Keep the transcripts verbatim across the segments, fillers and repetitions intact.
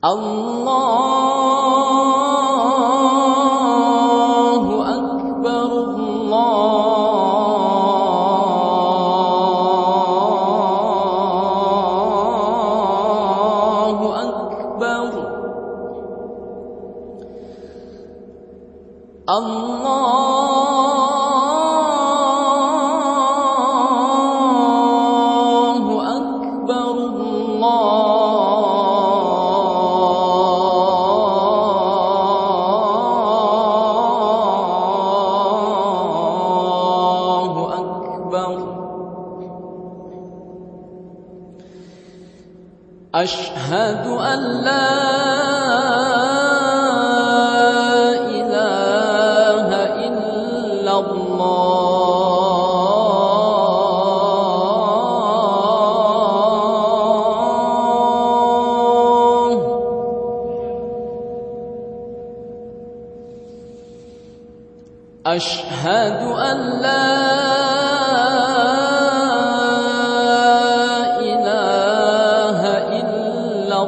الله أكبر الله أكبر الله أكبر الله أكبر أشهد أن لا إله إلا الله أشهد أن لا إله إلا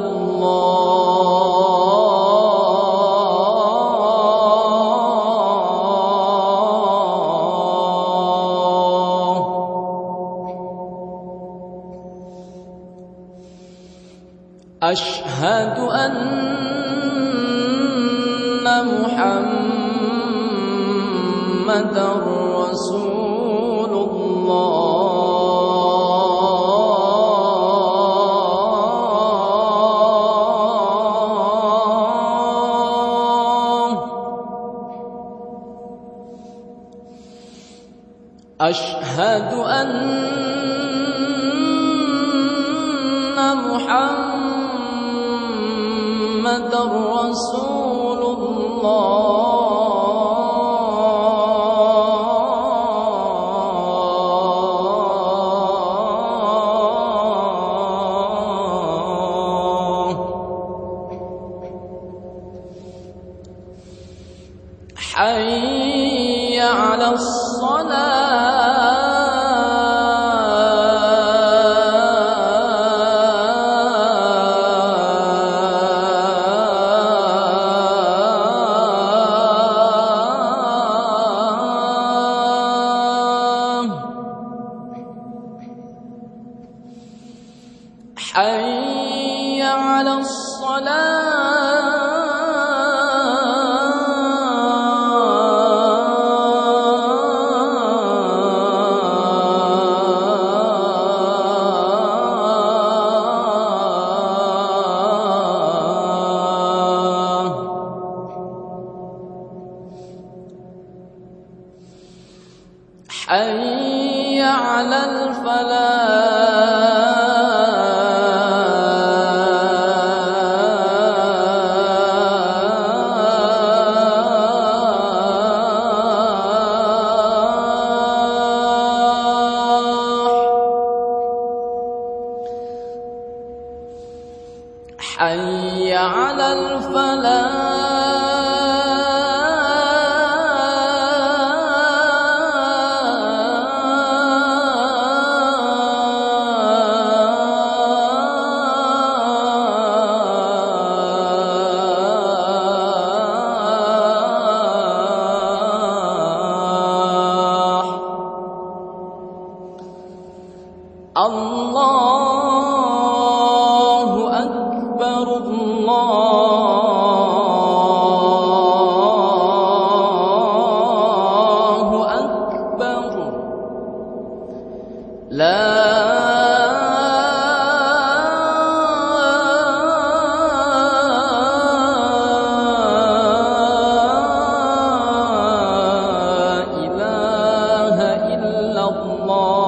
الله أشهد أن محمدًا رسول الله أشهد أن محمدًا رسول الله حي على الصلاة حي على الصلاة حي على الفلاح حي على الفلاح الله أكبر الله أكبر لا إله إلا الله